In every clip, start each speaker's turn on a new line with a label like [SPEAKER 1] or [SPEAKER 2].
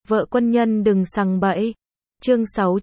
[SPEAKER 1] Vợ quân nhân đừng sằng bậy. Chương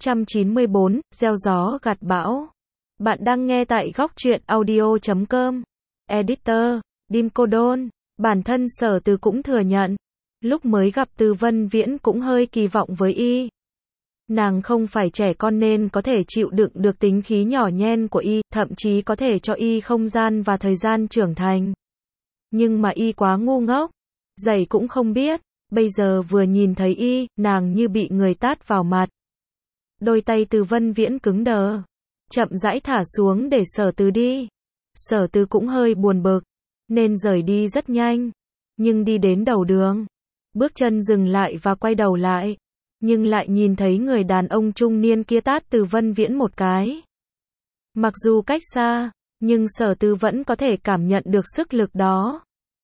[SPEAKER 1] 694, gieo gió gặt bão. Bạn đang nghe tại góc truyện audio.com. Editor, Dim Cô Đôn. Bản thân Sở Từ cũng thừa nhận. Lúc mới gặp Từ Vân Viễn cũng hơi kỳ vọng với y. Nàng không phải trẻ con nên có thể chịu đựng được tính khí nhỏ nhen của y, thậm chí có thể cho y không gian và thời gian trưởng thành. Nhưng mà y quá ngu ngốc. Giày cũng không biết. Bây giờ vừa nhìn thấy y, nàng như bị người tát vào mặt. Đôi tay Từ Vân Viễn cứng đờ. Chậm rãi thả xuống để Sở Từ đi. Sở Từ cũng hơi buồn bực, nên rời đi rất nhanh. Nhưng đi đến đầu đường, bước chân dừng lại và quay đầu lại. Nhưng lại nhìn thấy người đàn ông trung niên kia tát Từ Vân Viễn một cái. Mặc dù cách xa, nhưng Sở Từ vẫn có thể cảm nhận được sức lực đó.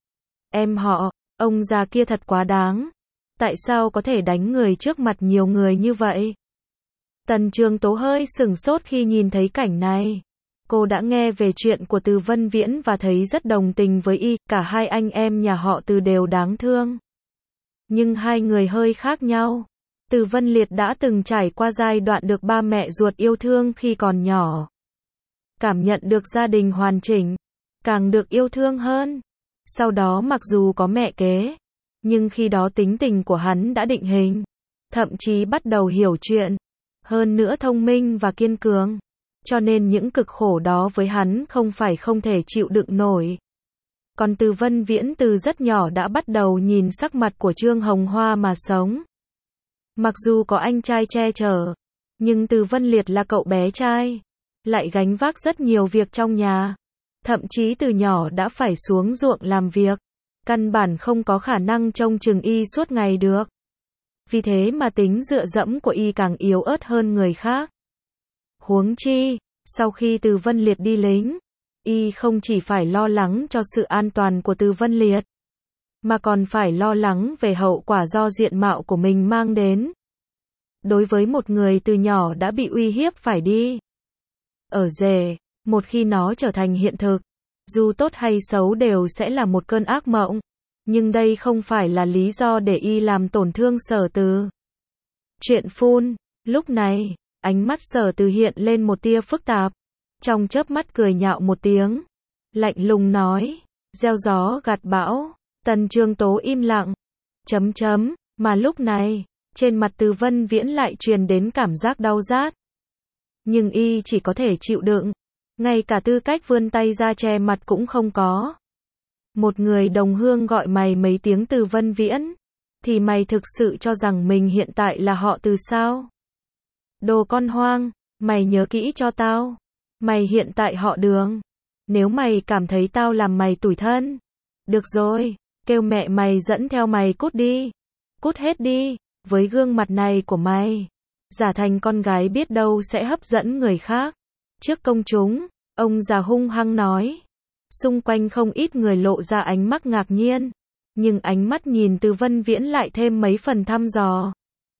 [SPEAKER 1] Em họ, ông già kia thật quá đáng. Tại sao có thể đánh người trước mặt nhiều người như vậy? Tần Trường Tố hơi sửng sốt khi nhìn thấy cảnh này. Cô đã nghe về chuyện của Từ Vân Viễn và thấy rất đồng tình với y, cả hai anh em nhà họ Từ đều đáng thương. Nhưng hai người hơi khác nhau. Từ Vân Liệt đã từng trải qua giai đoạn được ba mẹ ruột yêu thương khi còn nhỏ. Cảm nhận được gia đình hoàn chỉnh, càng được yêu thương hơn. Sau đó mặc dù có mẹ kế, nhưng khi đó tính tình của hắn đã định hình. Thậm chí bắt đầu hiểu chuyện. Hơn nữa thông minh và kiên cường. Cho nên những cực khổ đó với hắn không phải không thể chịu đựng nổi. Còn Từ Vân Viễn từ rất nhỏ đã bắt đầu nhìn sắc mặt của Trương Hồng Hoa mà sống. Mặc dù có anh trai che chở, nhưng Từ Vân Liệt là cậu bé trai, lại gánh vác rất nhiều việc trong nhà. Thậm chí từ nhỏ đã phải xuống ruộng làm việc. Căn bản không có khả năng trông chừng y suốt ngày được. Vì thế mà tính dựa dẫm của y càng yếu ớt hơn người khác. Huống chi, sau khi Từ Vân Liệt đi lính, y không chỉ phải lo lắng cho sự an toàn của Từ Vân Liệt, mà còn phải lo lắng về hậu quả do diện mạo của mình mang đến. Đối với một người từ nhỏ đã bị uy hiếp phải đi ở rể, một khi nó trở thành hiện thực, dù tốt hay xấu đều sẽ là một cơn ác mộng. Nhưng đây không phải là lý do để y làm tổn thương Sở Từ. Chuyện phun. Lúc này, ánh mắt Sở Từ hiện lên một tia phức tạp. Trong chớp mắt cười nhạo một tiếng. Lạnh lùng nói. Gieo gió gặt bão. Tần Trường Tố im lặng. Mà lúc này, trên mặt Từ Vân Viễn lại truyền đến cảm giác đau rát. Nhưng y chỉ có thể chịu đựng. Ngay cả tư cách vươn tay ra che mặt cũng không có. Một người đồng hương gọi mày mấy tiếng Từ Vân Viễn, thì mày thực sự cho rằng mình hiện tại là họ Từ sao? Đồ con hoang, mày nhớ kỹ cho tao. Mày hiện tại họ Đường. Nếu mày cảm thấy tao làm mày tủi thân, được rồi, kêu mẹ mày dẫn theo mày cút đi. Cút hết đi, với gương mặt này của mày. Giả thành con gái biết đâu sẽ hấp dẫn người khác. Trước công chúng, ông già hung hăng nói. Xung quanh không ít người lộ ra ánh mắt ngạc nhiên. Nhưng ánh mắt nhìn Từ Vân Viễn lại thêm mấy phần thăm dò.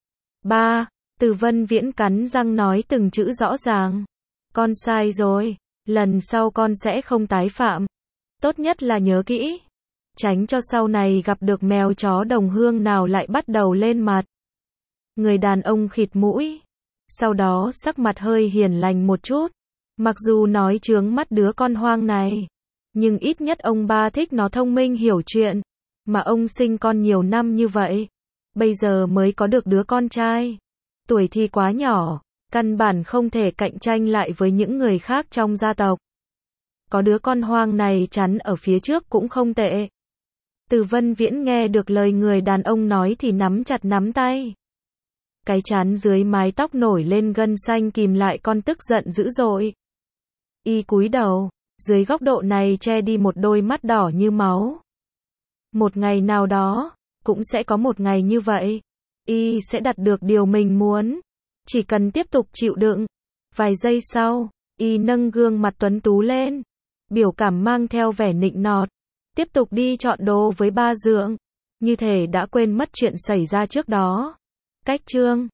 [SPEAKER 1] Ba, Từ Vân Viễn cắn răng nói từng chữ rõ ràng. Con sai rồi, lần sau con sẽ không tái phạm. Tốt nhất là nhớ kỹ. Tránh cho sau này gặp được mèo chó đồng hương nào lại bắt đầu lên mặt. Người đàn ông khịt mũi. Sau đó sắc mặt hơi hiền lành một chút. Mặc dù nói chướng mắt đứa con hoang này, nhưng ít nhất ông ba thích nó thông minh hiểu chuyện. Mà ông sinh con nhiều năm như vậy, bây giờ mới có được đứa con trai. Tuổi thì quá nhỏ, căn bản không thể cạnh tranh lại với những người khác trong gia tộc. Có đứa con hoang này chắn ở phía trước cũng không tệ. Từ Vân Viễn nghe được lời người đàn ông nói thì nắm chặt nắm tay. Cái trán dưới mái tóc nổi lên gân xanh kìm lại con tức giận dữ dội. Y cúi đầu, dưới góc độ này che đi một đôi mắt đỏ như máu. Một ngày nào đó, cũng sẽ có một ngày như vậy. Y sẽ đạt được điều mình muốn. Chỉ cần tiếp tục chịu đựng. Vài giây sau, y nâng gương mặt tuấn tú lên. Biểu cảm mang theo vẻ nịnh nọt. Tiếp tục đi chọn đồ với ba dượng. Như thể đã quên mất chuyện xảy ra trước đó. Cách chương